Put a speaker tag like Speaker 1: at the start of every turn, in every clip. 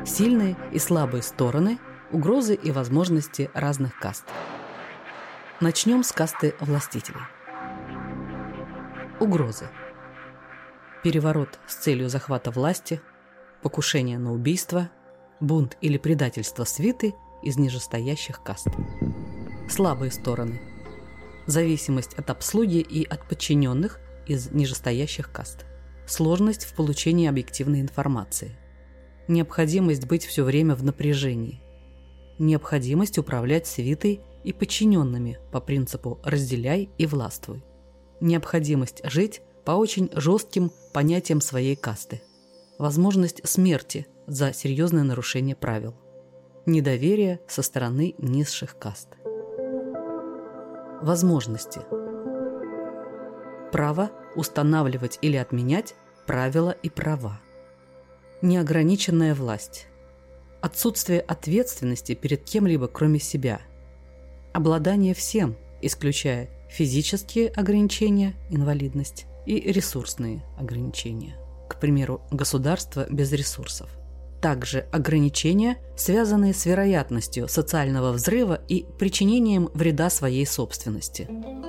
Speaker 1: Сильные и слабые стороны, угрозы и возможности разных каст. Начнем с касты властителей. Угрозы. Переворот с целью захвата власти, покушение на убийство, бунт или предательство свиты из нижестоящих каст. Слабые стороны. Зависимость от обслуги и от подчиненных из нижестоящих каст. Сложность в получении объективной информации. Необходимость быть все время в напряжении. Необходимость управлять свитой и подчиненными по принципу «разделяй и властвуй». Необходимость жить по очень жестким понятиям своей касты. Возможность смерти за серьезное нарушение правил. Недоверие со стороны низших каст. Возможности. Право устанавливать или отменять правила и права. Неограниченная власть. Отсутствие ответственности перед кем-либо, кроме себя. Обладание всем, исключая физические ограничения, инвалидность, и ресурсные ограничения. К примеру, государство без ресурсов. Также ограничения, связанные с вероятностью социального взрыва и причинением вреда своей собственности.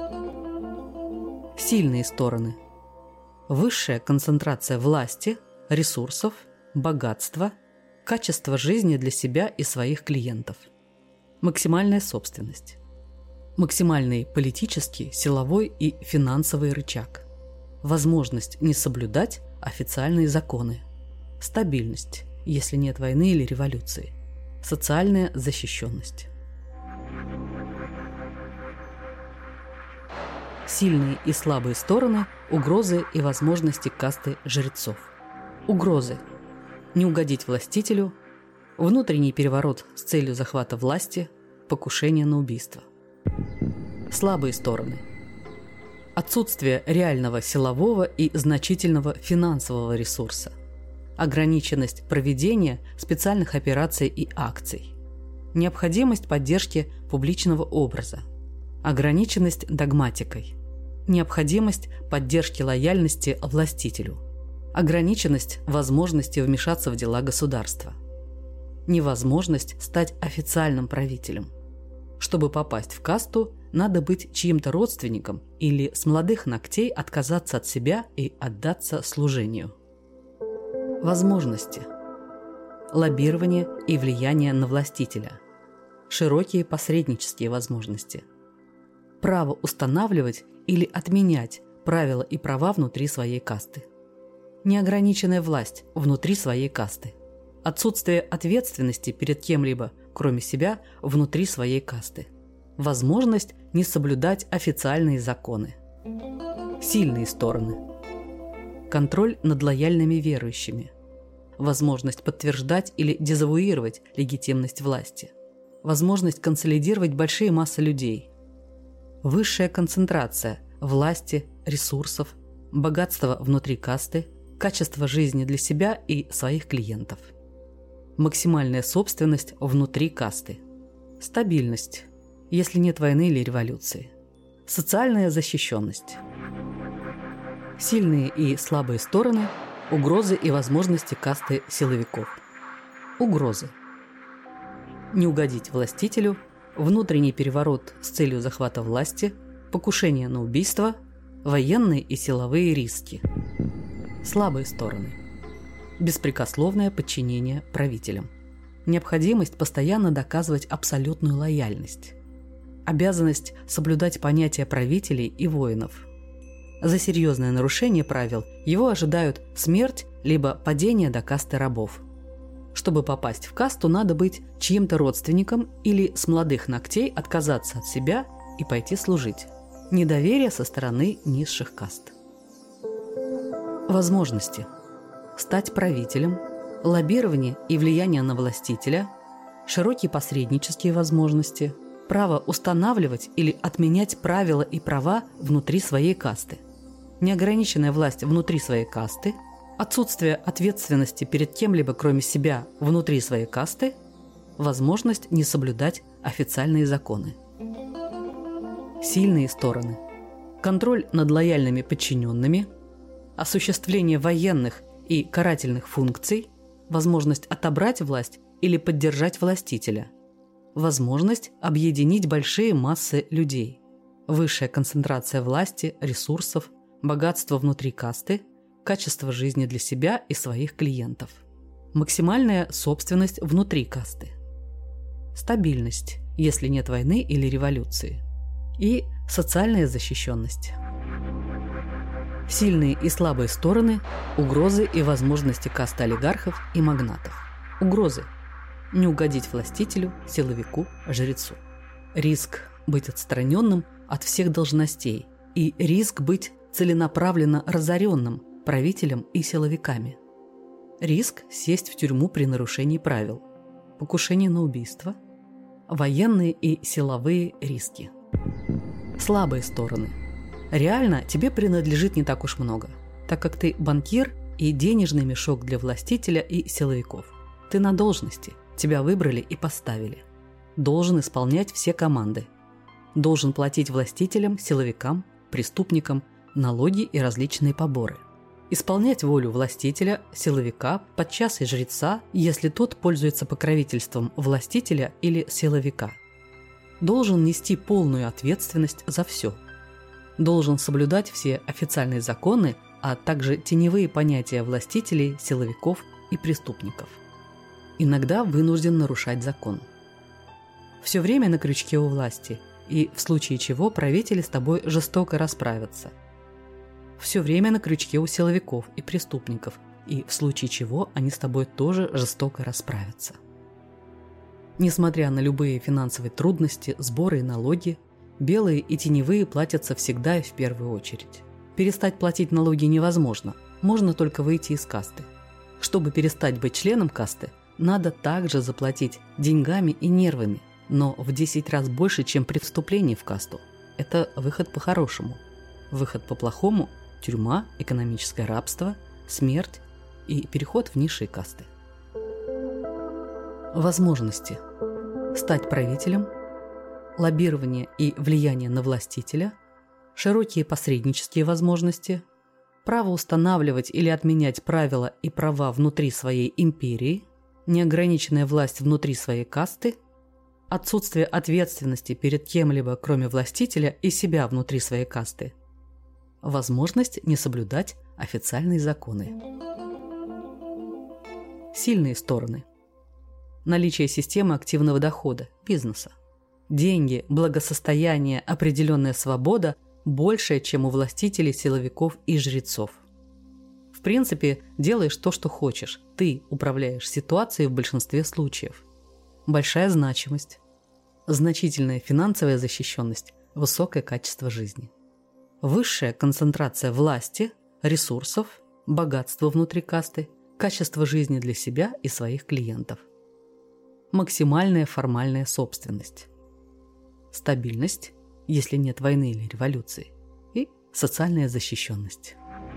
Speaker 1: Сильные стороны. Высшая концентрация власти, ресурсов, богатства, качество жизни для себя и своих клиентов. Максимальная собственность. Максимальный политический, силовой и финансовый рычаг. Возможность не соблюдать официальные законы. Стабильность, если нет войны или революции. Социальная защищенность. Сильные и слабые стороны, угрозы и возможности касты жрецов. Угрозы. Не угодить властителю, внутренний переворот с целью захвата власти, покушение на убийство. Слабые стороны. Отсутствие реального силового и значительного финансового ресурса. Ограниченность проведения специальных операций и акций. Необходимость поддержки публичного образа. Ограниченность догматикой. Необходимость поддержки лояльности властителю. Ограниченность возможности вмешаться в дела государства. Невозможность стать официальным правителем. Чтобы попасть в касту, надо быть чьим-то родственником или с молодых ногтей отказаться от себя и отдаться служению. Возможности. Лоббирование и влияние на властителя. Широкие посреднические возможности. Право устанавливать или отменять правила и права внутри своей касты. Неограниченная власть внутри своей касты. Отсутствие ответственности перед кем-либо, кроме себя, внутри своей касты. Возможность не соблюдать официальные законы. Сильные стороны. Контроль над лояльными верующими. Возможность подтверждать или дезавуировать легитимность власти. Возможность консолидировать большие массы людей. Высшая концентрация власти, ресурсов, богатства внутри касты, качество жизни для себя и своих клиентов. Максимальная собственность внутри касты. Стабильность, если нет войны или революции. Социальная защищенность. Сильные и слабые стороны, угрозы и возможности касты силовиков. Угрозы. Не угодить властителю, внутренний переворот с целью захвата власти, покушение на убийство, военные и силовые риски. Слабые стороны. Беспрекословное подчинение правителям. Необходимость постоянно доказывать абсолютную лояльность. Обязанность соблюдать понятия правителей и воинов. За серьезное нарушение правил его ожидают смерть либо падение до касты рабов. Чтобы попасть в касту, надо быть чьим-то родственником или с молодых ногтей отказаться от себя и пойти служить. Недоверие со стороны низших каст. Возможности. Стать правителем, лоббирование и влияние на властителя, широкие посреднические возможности, право устанавливать или отменять правила и права внутри своей касты, неограниченная власть внутри своей касты, отсутствие ответственности перед кем-либо, кроме себя, внутри своей касты, возможность не соблюдать официальные законы. Сильные стороны. Контроль над лояльными подчиненными, осуществление военных и карательных функций, возможность отобрать власть или поддержать властителя, возможность объединить большие массы людей, высшая концентрация власти, ресурсов, богатство внутри касты, качество жизни для себя и своих клиентов, максимальная собственность внутри касты, стабильность, если нет войны или революции, и социальная защищенность. Сильные и слабые стороны, угрозы и возможности касты олигархов и магнатов. Угрозы. Не угодить властителю, силовику, жрецу. Риск быть отстраненным от всех должностей и риск быть целенаправленно разоренным правителем и силовиками. Риск сесть в тюрьму при нарушении правил. Покушение на убийство. Военные и силовые риски. Слабые стороны. Реально тебе принадлежит не так уж много, так как ты банкир и денежный мешок для властителя и силовиков. Ты на должности, тебя выбрали и поставили. Должен исполнять все команды. Должен платить властителям, силовикам, преступникам налоги и различные поборы. Исполнять волю властителя, силовика, подчас и жреца, если тот пользуется покровительством властителя или силовика. Должен нести полную ответственность за все. Должен соблюдать все официальные законы, а также теневые понятия властителей, силовиков и преступников. Иногда вынужден нарушать закон. Все время на крючке у власти, и в случае чего правители с тобой жестоко расправятся. Все время на крючке у силовиков и преступников, и в случае чего они с тобой тоже жестоко расправятся. Несмотря на любые финансовые трудности, сборы и налоги, белые и теневые платятся всегда и в первую очередь. Перестать платить налоги невозможно, можно только выйти из касты. Чтобы перестать быть членом касты, надо также заплатить деньгами и нервами, но в 10 раз больше, чем при вступлении в касту. Это выход по-хорошему. Выход по-плохому – тюрьма, экономическое рабство, смерть и переход в низшие касты. Возможности. Стать правителем, лоббирование и влияние на властителя, широкие посреднические возможности, право устанавливать или отменять правила и права внутри своей империи, неограниченная власть внутри своей касты, отсутствие ответственности перед кем-либо, кроме властителя и себя внутри своей касты, возможность не соблюдать официальные законы. Сильные стороны. Наличие системы активного дохода, бизнеса. Деньги, благосостояние, определенная свобода большая, чем у властителей, силовиков и жрецов. В принципе, делаешь то, что хочешь. Ты управляешь ситуацией в большинстве случаев. Большая значимость. Значительная финансовая защищенность, высокое качество жизни. Высшая концентрация власти, ресурсов, богатства внутри касты, качество жизни для себя и своих клиентов. Максимальная формальная собственность. Стабильность, если нет войны или революции. И социальная защищенность.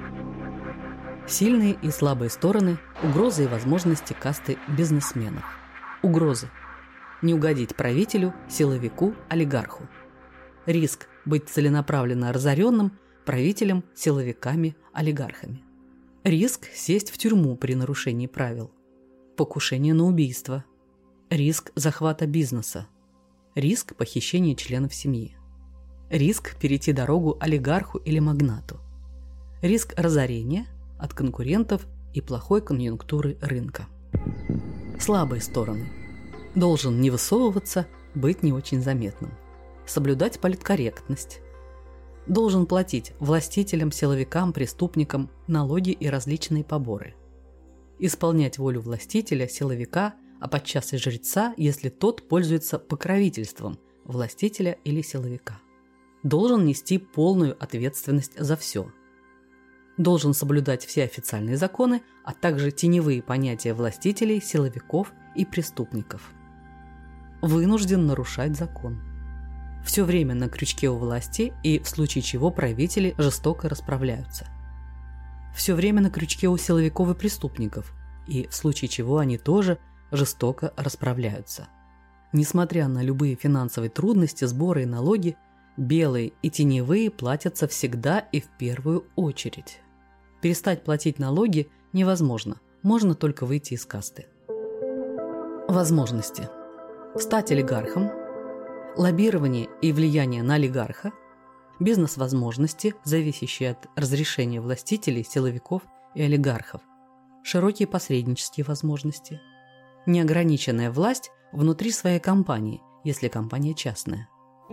Speaker 1: Сильные и слабые стороны, угрозы и возможности касты бизнесменов. Угрозы. Не угодить правителю, силовику, олигарху. Риск быть целенаправленно разоренным правителем, силовиками, олигархами. Риск сесть в тюрьму при нарушении правил. Покушение на убийство. Риск захвата бизнеса. Риск похищения членов семьи. Риск перейти дорогу олигарху или магнату. Риск разорения от конкурентов и плохой конъюнктуры рынка. Слабые стороны. Должен не высовываться, быть не очень заметным. Соблюдать политкорректность. Должен платить властителям, силовикам, преступникам налоги и различные поборы. Исполнять волю властителя, силовика, а подчас и жреца, если тот пользуется покровительством властителя или силовика. Должен нести полную ответственность за все. Должен соблюдать все официальные законы, а также теневые понятия властителей, силовиков и преступников. Вынужден нарушать закон. Все время на крючке у власти и в случае чего правители жестоко расправляются. Все время на крючке у силовиков и преступников, и в случае чего они тоже жестоко расправляются. Несмотря на любые финансовые трудности, сборы и налоги, белые и теневые платятся всегда и в первую очередь. Перестать платить налоги невозможно, можно только выйти из касты. Возможности. Стать олигархом, лоббирование и влияние на олигарха, бизнес-возможности, зависящие от разрешения властителей, силовиков и олигархов, широкие посреднические возможности, неограниченная власть внутри своей компании, если компания частная.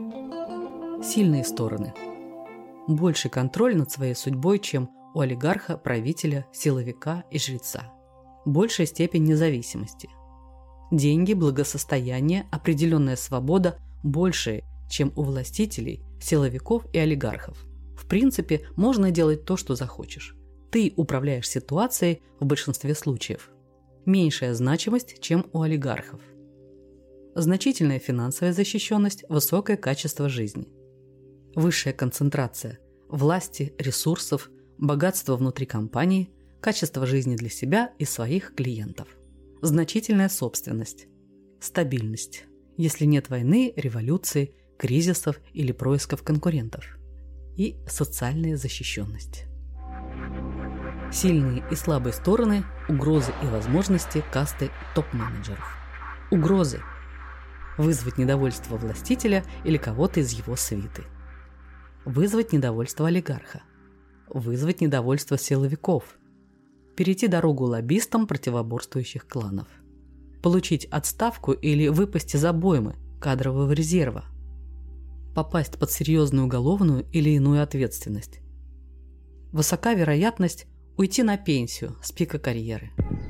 Speaker 1: Сильные стороны. Больший контроль над своей судьбой, чем у олигарха, правителя, силовика и жреца. Большая степень независимости. Деньги, благосостояние, определенная свобода большие, чем у властителей, силовиков и олигархов. В принципе, можно делать то, что захочешь. Ты управляешь ситуацией в большинстве случаев. Меньшая значимость, чем у олигархов. Значительная финансовая защищенность, высокое качество жизни. Высшая концентрация власти, ресурсов, богатства внутри компании, качество жизни для себя и своих клиентов. Значительная собственность. Стабильность. Если нет войны, революции, кризисов или происков конкурентов. И социальная защищенность. Сильные и слабые стороны, угрозы и возможности касты топ-менеджеров. Угрозы. Вызвать недовольство властителя или кого-то из его свиты. Вызвать недовольство олигарха. Вызвать недовольство силовиков. Перейти дорогу лоббистам противоборствующих кланов. Получить отставку или выпасть из обоймы кадрового резерва. Попасть под серьезную уголовную или иную ответственность. Высока вероятность уйти на пенсию с пика карьеры.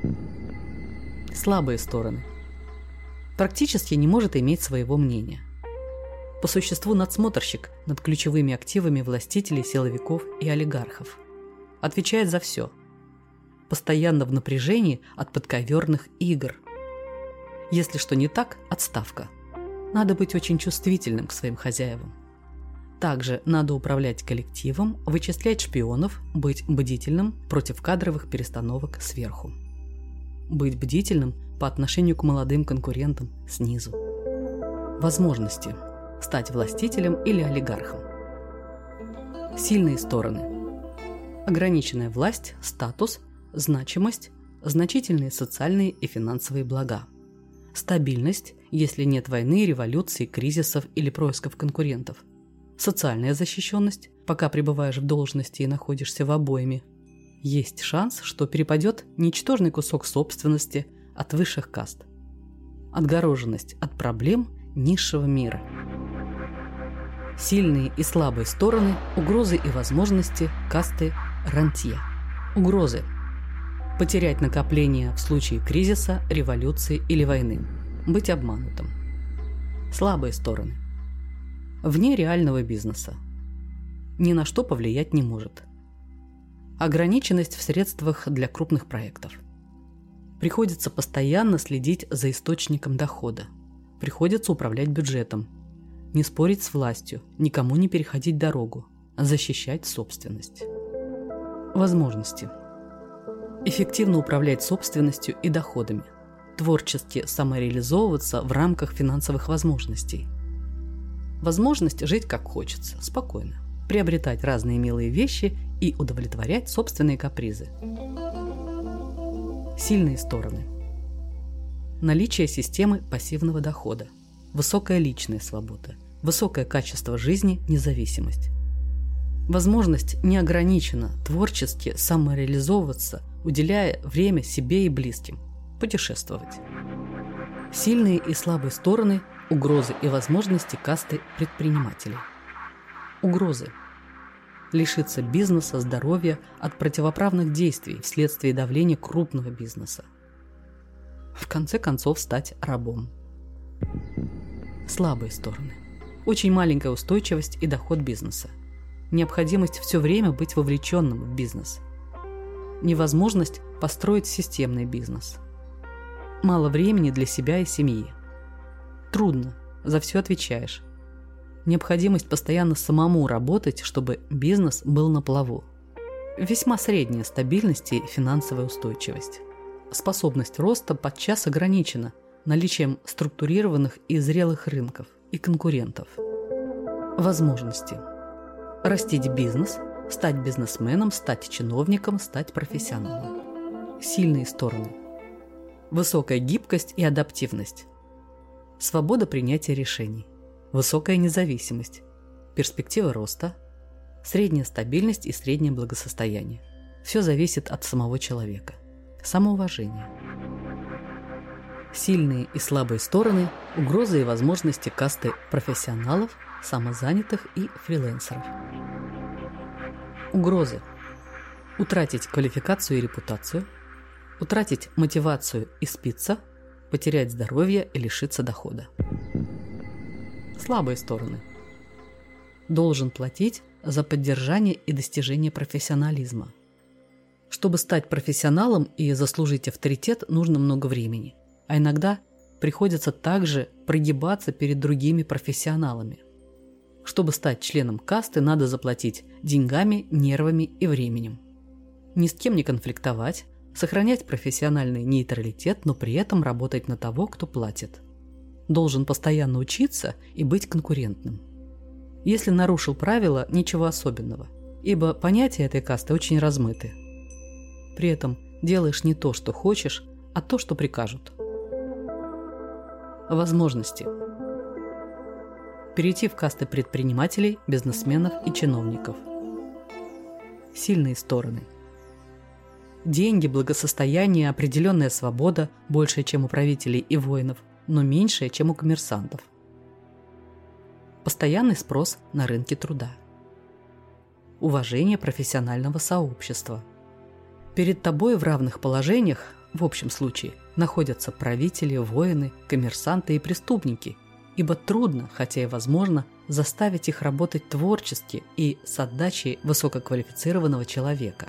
Speaker 1: Слабые стороны. Практически не может иметь своего мнения. По существу надсмотрщик над ключевыми активами властителей, силовиков и олигархов. Отвечает за все. Постоянно в напряжении от подковерных игр. Если что не так, отставка. Надо быть очень чувствительным к своим хозяевам. Также надо управлять коллективом, вычислять шпионов, быть бдительным против кадровых перестановок сверху. Быть бдительным по отношению к молодым конкурентам снизу. Возможности. Стать властителем или олигархом. Сильные стороны. Ограниченная власть, статус, значимость, значительные социальные и финансовые блага. Стабильность, если нет войны, революции, кризисов или происков конкурентов. Социальная защищенность, пока пребываешь в должности и находишься в обойме. Есть шанс, что перепадет ничтожный кусок собственности от высших каст. Отгороженность от проблем низшего мира. Сильные и слабые стороны, угрозы и возможности касты рантье. Угрозы. Потерять накопление в случае кризиса, революции или войны. Быть обманутым. Слабые стороны. Вне реального бизнеса. Ни на что повлиять не может. Ограниченность в средствах для крупных проектов. Приходится постоянно следить за источником дохода. Приходится управлять бюджетом. Не спорить с властью, никому не переходить дорогу, защищать собственность. Возможности. Эффективно управлять собственностью и доходами. Творчески самореализовываться в рамках финансовых возможностей. Возможность жить как хочется, спокойно. Приобретать разные милые вещи и удовлетворять собственные капризы. Сильные стороны. Наличие системы пассивного дохода. Высокая личная свобода. Высокое качество жизни, независимость. Возможность неограниченно творчески самореализовываться, уделяя время себе и близким. Путешествовать. Сильные и слабые стороны, угрозы и возможности касты предпринимателей. Угрозы. Лишиться бизнеса, здоровья от противоправных действий вследствие давления крупного бизнеса. В конце концов стать рабом. Слабые стороны. Очень маленькая устойчивость и доход бизнеса. Необходимость все время быть вовлеченным в бизнес. Невозможность построить системный бизнес. Мало времени для себя и семьи. Трудно, за все отвечаешь. Необходимость постоянно самому работать, чтобы бизнес был на плаву. Весьма средняя стабильность и финансовая устойчивость. Способность роста подчас ограничена наличием структурированных и зрелых рынков и конкурентов. Возможности. Растить бизнес, стать бизнесменом, стать чиновником, стать профессионалом. Сильные стороны. Высокая гибкость и адаптивность. Свобода принятия решений. Высокая независимость. Перспектива роста. Средняя стабильность и среднее благосостояние. Все зависит от самого человека. Самоуважение. Сильные и слабые стороны, угрозы и возможности касты профессионалов, самозанятых и фрилансеров. Угрозы. Утратить квалификацию и репутацию, утратить мотивацию и спиться, потерять здоровье и лишиться дохода. Слабые стороны. Должен платить за поддержание и достижение профессионализма. Чтобы стать профессионалом и заслужить авторитет, нужно много времени, а иногда приходится также прогибаться перед другими профессионалами. Чтобы стать членом касты, надо заплатить деньгами, нервами и временем. Ни с кем не конфликтовать, сохранять профессиональный нейтралитет, но при этом работать на того, кто платит. Должен постоянно учиться и быть конкурентным. Если нарушил правила, ничего особенного, ибо понятия этой касты очень размыты. При этом делаешь не то, что хочешь, а то, что прикажут. Возможности. Перейти в касты предпринимателей, бизнесменов и чиновников. Сильные стороны. Деньги, благосостояние, определенная свобода, большая, чем у правителей и воинов, но меньшая, чем у коммерсантов. Постоянный спрос на рынке труда. Уважение профессионального сообщества. Перед тобой в равных положениях, в общем случае, находятся правители, воины, коммерсанты и преступники, ибо трудно, хотя и возможно, заставить их работать творчески и с отдачей высококвалифицированного человека.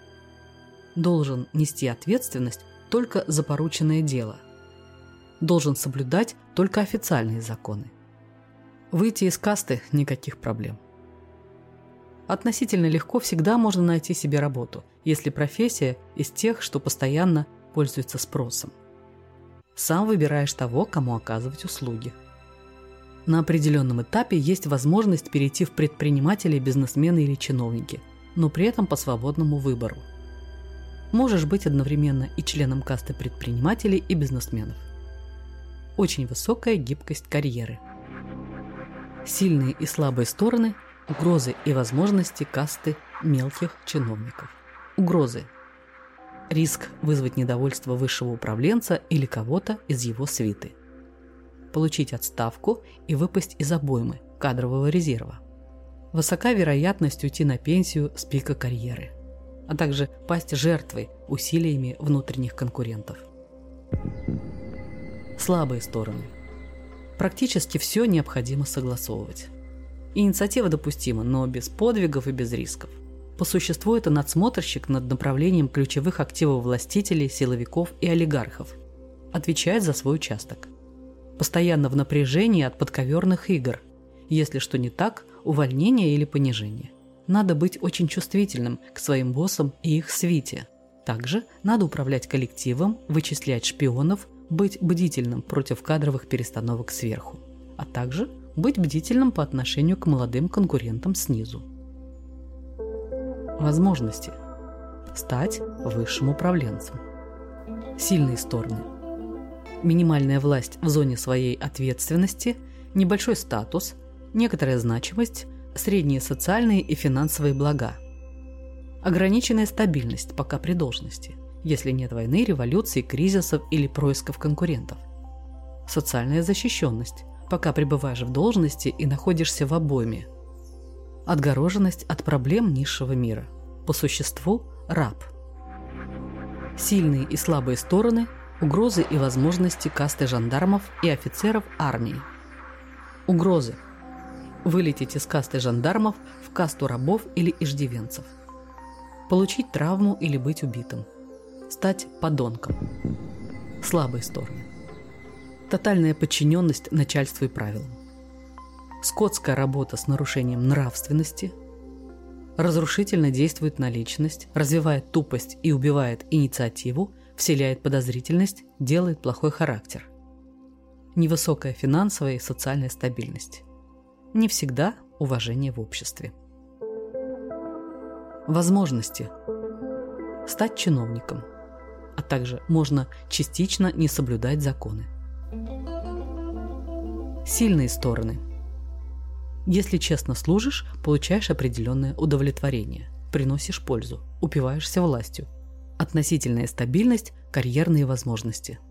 Speaker 1: Должен нести ответственность только за порученное дело. Должен соблюдать только официальные законы. Выйти из касты – никаких проблем. Относительно легко всегда можно найти себе работу, если профессия из тех, что постоянно пользуется спросом. Сам выбираешь того, кому оказывать услуги. На определенном этапе есть возможность перейти в предприниматели, бизнесмены или чиновники, но при этом по свободному выбору. Можешь быть одновременно и членом касты предпринимателей и бизнесменов. Очень высокая гибкость карьеры. Сильные и слабые стороны, угрозы и возможности касты мелких чиновников. Угрозы. Риск вызвать недовольство высшего управленца или кого-то из его свиты. Получить отставку и выпасть из обоймы кадрового резерва. Высока вероятность уйти на пенсию с пика карьеры, а также пасть жертвой усилиями внутренних конкурентов. Слабые стороны. Практически все необходимо согласовывать. Инициатива допустима, но без подвигов и без рисков. По существу это надсмотрщик над направлением ключевых активов властителей, силовиков и олигархов. Отвечает за свой участок. Постоянно в напряжении от подковерных игр. Если что не так, увольнение или понижение. Надо быть очень чувствительным к своим боссам и их свите. Также надо управлять коллективом, вычислять шпионов, быть бдительным против кадровых перестановок сверху, а также быть бдительным по отношению к молодым конкурентам снизу. Возможности. Стать высшим управленцем. Сильные стороны. Минимальная власть в зоне своей ответственности, небольшой статус, некоторая значимость, средние социальные и финансовые блага. Ограниченная стабильность пока при должности, если нет войны, революций, кризисов или происков конкурентов. Социальная защищенность, пока пребываешь в должности и находишься в обойме. Отгороженность от проблем низшего мира. По существу – раб. Сильные и слабые стороны, угрозы и возможности касты жандармов и офицеров армии. Угрозы. Вылететь из касты жандармов в касту рабов или иждивенцев. Получить травму или быть убитым. Стать подонком. Слабые стороны. Тотальная подчиненность начальству и правилам. Скотская работа с нарушением нравственности. Разрушительно действует на личность, развивает тупость и убивает инициативу, вселяет подозрительность, делает плохой характер. Невысокая финансовая и социальная стабильность. Не всегда уважение в обществе. Возможности. Стать чиновником. а также можно частично не соблюдать законы. Сильные стороны. Если честно служишь, получаешь определенное удовлетворение, приносишь пользу, упиваешься властью. Относительная стабильность, карьерные возможности.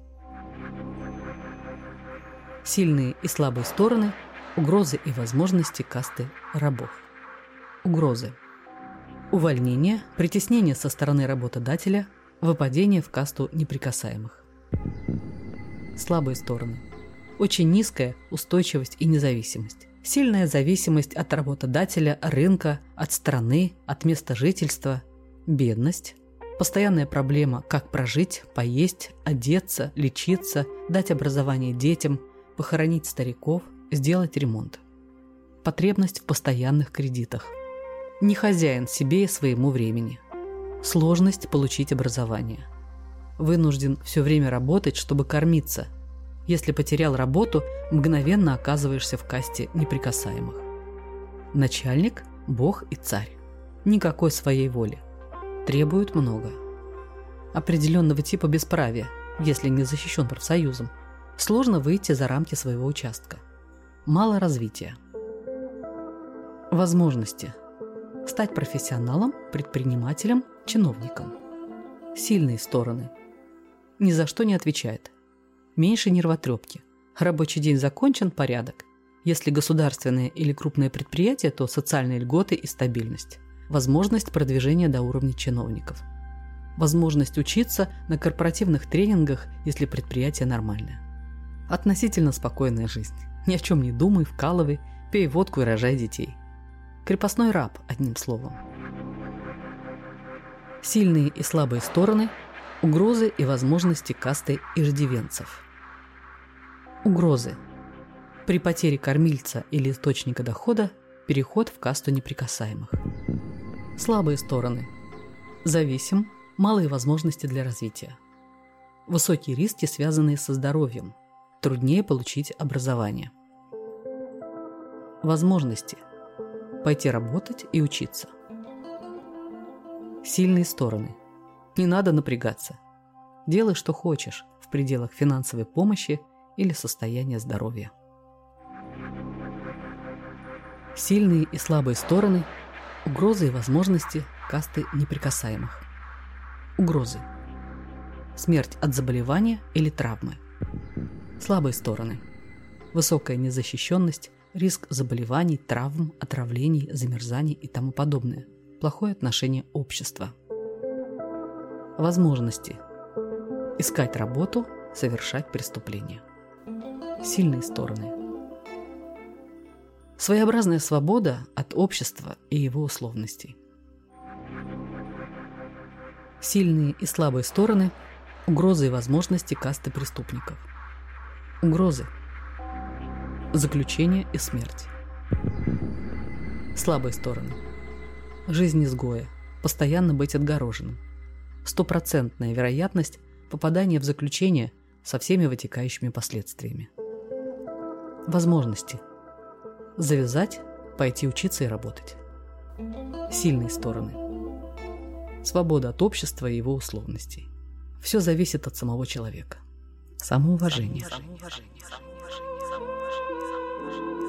Speaker 1: Сильные и слабые стороны, угрозы и возможности касты рабов. Угрозы. Увольнение, притеснение со стороны работодателя, выпадение в касту неприкасаемых. Слабые стороны. Очень низкая устойчивость и независимость. Сильная зависимость от работодателя, рынка, от страны, от места жительства. Бедность. Постоянная проблема, как прожить, поесть, одеться, лечиться, дать образование детям, похоронить стариков, сделать ремонт. Потребность в постоянных кредитах. Не хозяин себе и своему времени. Сложность получить образование. Вынужден все время работать, чтобы кормиться. Если потерял работу, мгновенно оказываешься в касте неприкасаемых. Начальник, бог и царь. Никакой своей воли. Требуют много. Определенного типа бесправия, если не защищен профсоюзом. Сложно выйти за рамки своего участка. Мало развития. Возможности. Стать профессионалом, предпринимателем, чиновником. Сильные стороны. Ни за что не отвечает. Меньше нервотрепки. Рабочий день закончен, порядок. Если государственное или крупное предприятие, то социальные льготы и стабильность. Возможность продвижения до уровня чиновников. Возможность учиться на корпоративных тренингах, если предприятие нормальное. Относительно спокойная жизнь. Ни о чем не думай, вкалывай, пей водку и рожай детей. Крепостной раб, одним словом. Сильные и слабые стороны, угрозы и возможности касты иждивенцев. Угрозы. При потере кормильца или источника дохода переход в касту неприкасаемых. Слабые стороны. Зависим, малые возможности для развития. Высокие риски, связанные со здоровьем. Труднее получить образование. Возможности. Пойти работать и учиться. Сильные стороны. Не надо напрягаться. Делай, что хочешь, в пределах финансовой помощи или состояния здоровья. Сильные и слабые стороны, угрозы и возможности касты неприкасаемых. Угрозы. Смерть от заболевания или травмы. Слабые стороны. Высокая незащищенность, риск заболеваний, травм, отравлений, замерзаний и тому подобное. Плохое отношение общества. Возможности. Искать работу, совершать преступления. Сильные стороны. Своеобразная свобода от общества и его условностей. Сильные и слабые стороны, угрозы и возможности касты преступников. Угрозы. Заключение и смерть. Слабые стороны. Жизнь изгоя. Постоянно быть отгороженным. 100% вероятность попадания в заключение со всеми вытекающими последствиями. Возможности. Завязать, пойти учиться и работать. Сильные стороны. Свобода от общества и его условностей. Все зависит от самого человека. Самоуважение.